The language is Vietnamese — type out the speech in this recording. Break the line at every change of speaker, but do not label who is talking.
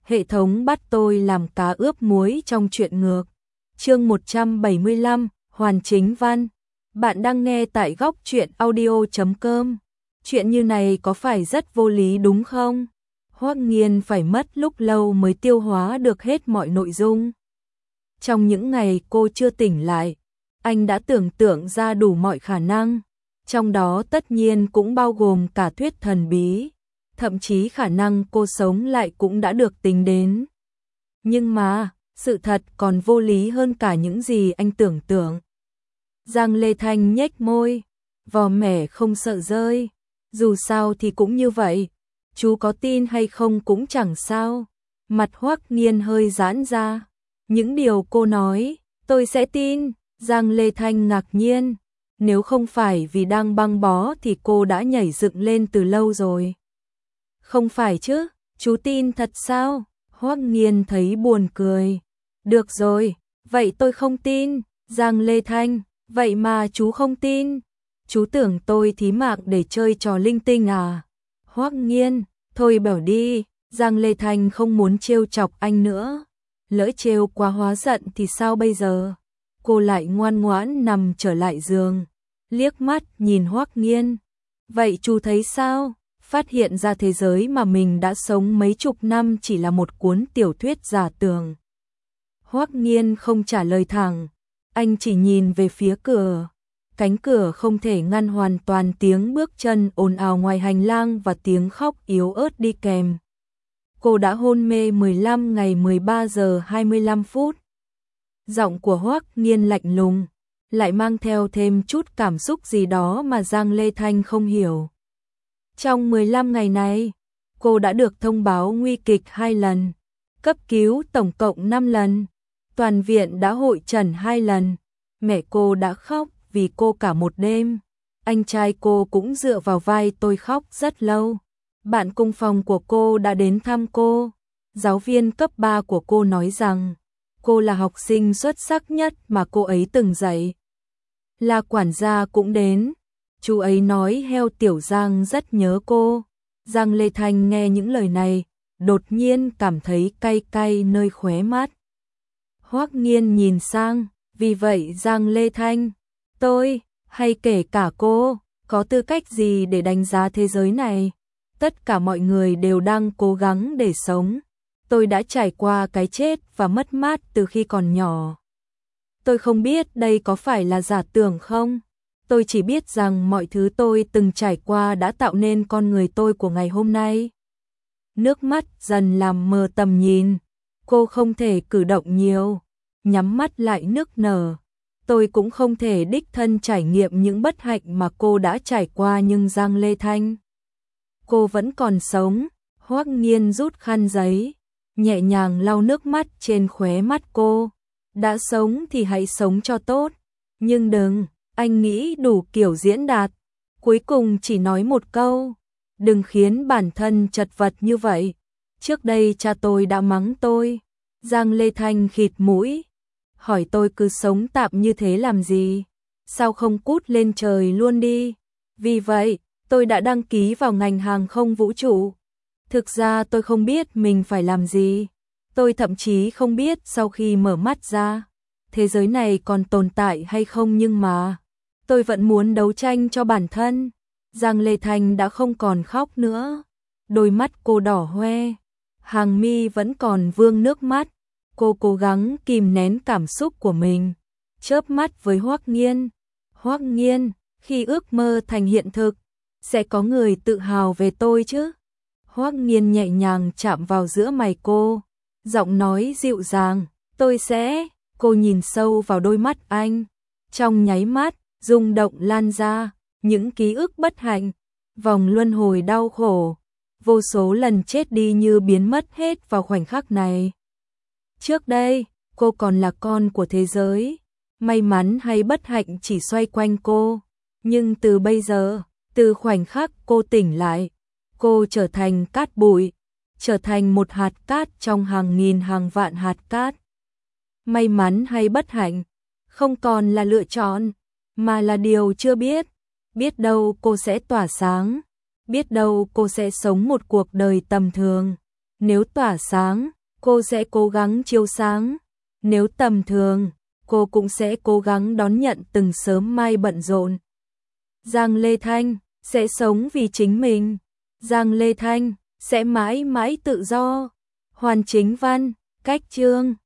hệ thống bắt tôi làm cá ướp muối trong truyện ngược. Chương 175, hoàn chính văn. Bạn đang nghe tại góc truyện audio.com. Chuyện như này có phải rất vô lý đúng không? Hoắc Nghiên phải mất lúc lâu mới tiêu hóa được hết mọi nội dung. Trong những ngày cô chưa tỉnh lại, anh đã tưởng tượng ra đủ mọi khả năng, trong đó tất nhiên cũng bao gồm cả thuyết thần bí, thậm chí khả năng cô sống lại cũng đã được tính đến. Nhưng mà, sự thật còn vô lý hơn cả những gì anh tưởng tượng. Giang Lê Thanh nhếch môi, vò mẻ không sợ rơi, dù sao thì cũng như vậy, chú có tin hay không cũng chẳng sao. Mặt Hoắc Nghiên hơi giãn ra, những điều cô nói, tôi sẽ tin. Giang Lê Thanh ngạc nhiên, nếu không phải vì đang băng bó thì cô đã nhảy dựng lên từ lâu rồi. Không phải chứ, chú tin thật sao? Hoắc Nghiên thấy buồn cười. Được rồi, vậy tôi không tin. Giang Lê Thanh, vậy mà chú không tin? Chú tưởng tôi thí mạng để chơi trò linh tinh à? Hoắc Nghiên, thôi bảo đi. Giang Lê Thanh không muốn trêu chọc anh nữa. Lỡ trêu quá hóa giận thì sao bây giờ? Cô lại ngoan ngoãn nằm trở lại giường, liếc mắt nhìn Hoắc Nghiên. Vậy chú thấy sao? Phát hiện ra thế giới mà mình đã sống mấy chục năm chỉ là một cuốn tiểu thuyết giả tưởng. Hoắc Nghiên không trả lời thẳng, anh chỉ nhìn về phía cửa. Cánh cửa không thể ngăn hoàn toàn tiếng bước chân ồn ào ngoài hành lang và tiếng khóc yếu ớt đi kèm. Cô đã hôn mê 15 ngày 13 giờ 25 phút. Giọng của Hoắc Nghiên lạnh lùng, lại mang theo thêm chút cảm xúc gì đó mà Giang Lê Thanh không hiểu. Trong 15 ngày này, cô đã được thông báo nguy kịch 2 lần, cấp cứu tổng cộng 5 lần, toàn viện đã hội chẩn 2 lần, mẹ cô đã khóc vì cô cả một đêm, anh trai cô cũng dựa vào vai tôi khóc rất lâu, bạn cùng phòng của cô đã đến thăm cô, giáo viên cấp 3 của cô nói rằng cô là học sinh xuất sắc nhất mà cô ấy từng dạy. Là quản gia cũng đến, chú ấy nói heo Tiểu Giang rất nhớ cô. Giang Lê Thanh nghe những lời này, đột nhiên cảm thấy cay cay nơi khóe mắt. Hoắc Nghiên nhìn sang, vì vậy Giang Lê Thanh, tôi, hay kể cả cô, có tư cách gì để đánh giá thế giới này? Tất cả mọi người đều đang cố gắng để sống. Tôi đã trải qua cái chết và mất mát từ khi còn nhỏ. Tôi không biết đây có phải là giả tưởng không? Tôi chỉ biết rằng mọi thứ tôi từng trải qua đã tạo nên con người tôi của ngày hôm nay. Nước mắt dần làm mờ tầm nhìn. Cô không thể cử động nhiều, nhắm mắt lại nức nở. Tôi cũng không thể đích thân trải nghiệm những bất hạnh mà cô đã trải qua nhưng Giang Lê Thanh, cô vẫn còn sống. Hoắc Nghiên rút khăn giấy, nhẹ nhàng lau nước mắt trên khóe mắt cô. Đã sống thì hãy sống cho tốt, nhưng đừng, anh nghĩ đủ kiểu diễn đạt. Cuối cùng chỉ nói một câu, đừng khiến bản thân chật vật như vậy. Trước đây cha tôi đã mắng tôi. Giang Lê Thanh khịt mũi, hỏi tôi cứ sống tạm như thế làm gì? Sao không cút lên trời luôn đi? Vì vậy, tôi đã đăng ký vào ngành hàng không vũ trụ. Thực ra tôi không biết mình phải làm gì. Tôi thậm chí không biết sau khi mở mắt ra, thế giới này còn tồn tại hay không nhưng mà tôi vẫn muốn đấu tranh cho bản thân. Giang Lê Thanh đã không còn khóc nữa. Đôi mắt cô đỏ hoe, hàng mi vẫn còn vương nước mắt. Cô cố gắng kìm nén cảm xúc của mình, chớp mắt với Hoắc Nghiên. Hoắc Nghiên, khi ước mơ thành hiện thực, sẽ có người tự hào về tôi chứ? Hoắc Nghiên nhẹ nhàng chạm vào giữa mày cô, giọng nói dịu dàng, tôi sẽ. Cô nhìn sâu vào đôi mắt anh, trong nháy mắt, rung động lan ra, những ký ức bất hạnh, vòng luân hồi đau khổ, vô số lần chết đi như biến mất hết vào khoảnh khắc này. Trước đây, cô còn là con của thế giới, may mắn hay bất hạnh chỉ xoay quanh cô, nhưng từ bây giờ, từ khoảnh khắc cô tỉnh lại, cô trở thành cát bụi, trở thành một hạt cát trong hàng nghìn hàng vạn hạt cát. May mắn hay bất hạnh, không còn là lựa chọn, mà là điều chưa biết. Biết đâu cô sẽ tỏa sáng, biết đâu cô sẽ sống một cuộc đời tầm thường. Nếu tỏa sáng, cô sẽ cố gắng chiếu sáng. Nếu tầm thường, cô cũng sẽ cố gắng đón nhận từng sớm mai bận rộn. Giang Lê Thanh sẽ sống vì chính mình. Giang Lê Thanh sẽ mãi mãi tự do. Hoàn Chính Văn, cách chương